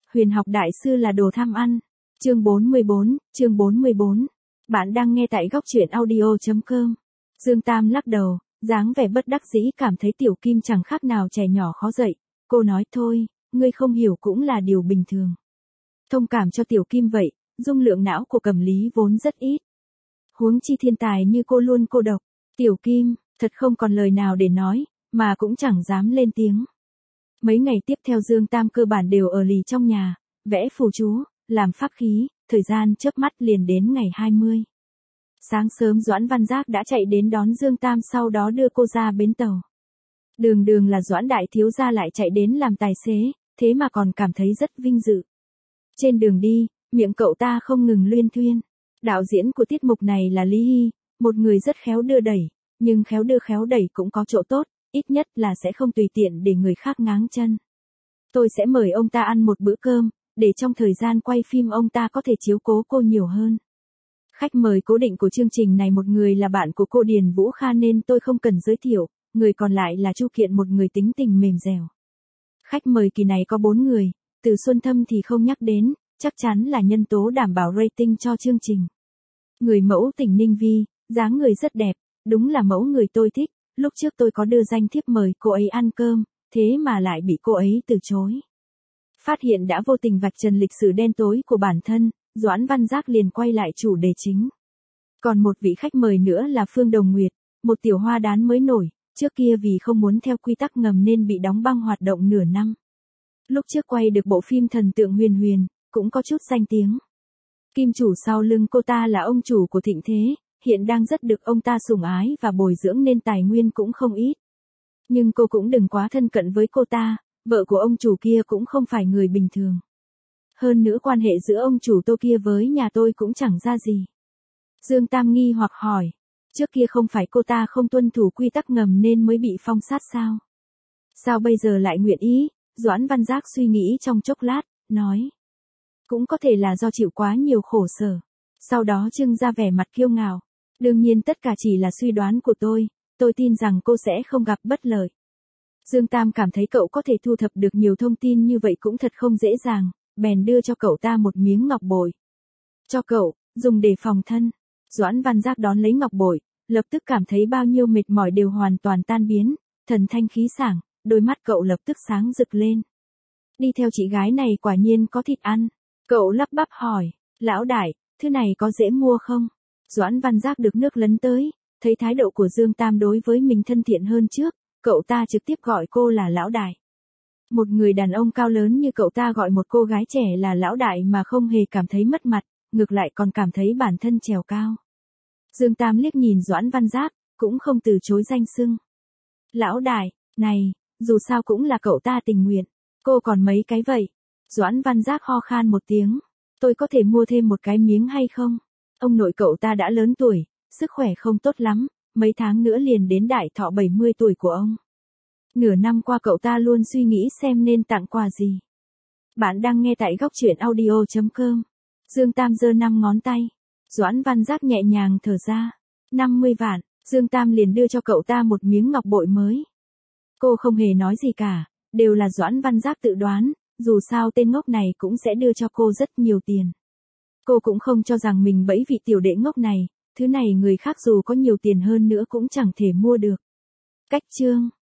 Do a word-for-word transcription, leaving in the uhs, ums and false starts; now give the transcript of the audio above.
Huyền học đại sư là đồ tham ăn. Chương bốn mươi bốn, chương bốn mươi bốn. Bạn đang nghe tại góc truyện audio chấm com. Dương Tam lắc đầu, dáng vẻ bất đắc dĩ cảm thấy Tiểu Kim chẳng khác nào trẻ nhỏ khó dạy. Cô nói thôi, ngươi không hiểu cũng là điều bình thường. Thông cảm cho Tiểu Kim vậy, dung lượng não của Cẩm Lý vốn rất ít. Huống chi thiên tài như cô luôn cô độc. Tiểu Kim, thật không còn lời nào để nói, mà cũng chẳng dám lên tiếng. Mấy ngày tiếp theo Dương Tam cơ bản đều ở lì trong nhà, vẽ phù chú, làm pháp khí, thời gian chớp mắt liền đến ngày hai mươi. Sáng sớm Doãn Văn Giác đã chạy đến đón Dương Tam, sau đó đưa cô ra bến tàu. Đường đường là Doãn đại thiếu gia lại chạy đến làm tài xế, thế mà còn cảm thấy rất vinh dự. Trên đường đi, miệng cậu ta không ngừng luyên thuyên. Đạo diễn của tiết mục này là Lý Hy, một người rất khéo đưa đẩy, nhưng khéo đưa khéo đẩy cũng có chỗ tốt, ít nhất là sẽ không tùy tiện để người khác ngáng chân. Tôi sẽ mời ông ta ăn một bữa cơm, để trong thời gian quay phim ông ta có thể chiếu cố cô nhiều hơn. Khách mời cố định của chương trình này một người là bạn của cô Điền Vũ Kha nên tôi không cần giới thiệu, người còn lại là Chu Kiện, một người tính tình mềm dẻo. Khách mời kỳ này có bốn người, Từ Xuân Thâm thì không nhắc đến, chắc chắn là nhân tố đảm bảo rating cho chương trình. Người mẫu Tỉnh Ninh Vi, dáng người rất đẹp, đúng là mẫu người tôi thích, lúc trước tôi có đưa danh thiếp mời cô ấy ăn cơm, thế mà lại bị cô ấy từ chối. Phát hiện đã vô tình vạch trần lịch sử đen tối của bản thân, Doãn Văn Giác liền quay lại chủ đề chính. Còn một vị khách mời nữa là Phương Đồng Nguyệt, một tiểu hoa đán mới nổi, trước kia vì không muốn theo quy tắc ngầm nên bị đóng băng hoạt động nửa năm. Lúc trước quay được bộ phim Thần Tượng Huyền Huyền, cũng có chút danh tiếng. Kim chủ sau lưng cô ta là ông chủ của Thịnh Thế, hiện đang rất được ông ta sủng ái và bồi dưỡng nên tài nguyên cũng không ít. Nhưng cô cũng đừng quá thân cận với cô ta, vợ của ông chủ kia cũng không phải người bình thường. Hơn nữa quan hệ giữa ông chủ Tô kia với nhà tôi cũng chẳng ra gì. Dương Tam nghi hoặc hỏi, trước kia không phải cô ta không tuân thủ quy tắc ngầm nên mới bị phong sát sao? Sao bây giờ lại nguyện ý? Doãn Văn Giác suy nghĩ trong chốc lát, nói. Cũng có thể là do chịu quá nhiều khổ sở. Sau đó trưng ra vẻ mặt kiêu ngạo. Đương nhiên tất cả chỉ là suy đoán của tôi, tôi tin rằng cô sẽ không gặp bất lợi. Dương Tam cảm thấy cậu có thể thu thập được nhiều thông tin như vậy cũng thật không dễ dàng, bèn đưa cho cậu ta một miếng ngọc bội. Cho cậu, dùng để phòng thân. Doãn Văn Giác đón lấy ngọc bội, lập tức cảm thấy bao nhiêu mệt mỏi đều hoàn toàn tan biến, thần thanh khí sảng, đôi mắt cậu lập tức sáng rực lên. Đi theo chị gái này quả nhiên có thịt ăn. Cậu lắp bắp hỏi, lão đại, thứ này có dễ mua không? Doãn Văn Giác được nước lấn tới, thấy thái độ của Dương Tam đối với mình thân thiện hơn trước, cậu ta trực tiếp gọi cô là lão đại. Một người đàn ông cao lớn như cậu ta gọi một cô gái trẻ là lão đại mà không hề cảm thấy mất mặt, ngược lại còn cảm thấy bản thân trèo cao. Dương Tam liếc nhìn Doãn Văn Giác, cũng không từ chối danh xưng. Lão đại, này, dù sao cũng là cậu ta tình nguyện, cô còn mấy cái vậy? Doãn Văn Giác ho khan một tiếng, tôi có thể mua thêm một cái miếng hay không? Ông nội cậu ta đã lớn tuổi, sức khỏe không tốt lắm, mấy tháng nữa liền đến đại thọ bảy mươi tuổi của ông. Nửa năm qua cậu ta luôn suy nghĩ xem nên tặng quà gì. Bạn đang nghe tại góc truyện audio chấm com. Dương Tam giơ năm ngón tay. Doãn Văn Giác nhẹ nhàng thở ra. năm mươi vạn, Dương Tam liền đưa cho cậu ta một miếng ngọc bội mới. Cô không hề nói gì cả, đều là Doãn Văn Giác tự đoán, dù sao tên ngốc này cũng sẽ đưa cho cô rất nhiều tiền. Cô cũng không cho rằng mình bẫy vị tiểu đệ ngốc này, thứ này người khác dù có nhiều tiền hơn nữa cũng chẳng thể mua được. Cách chương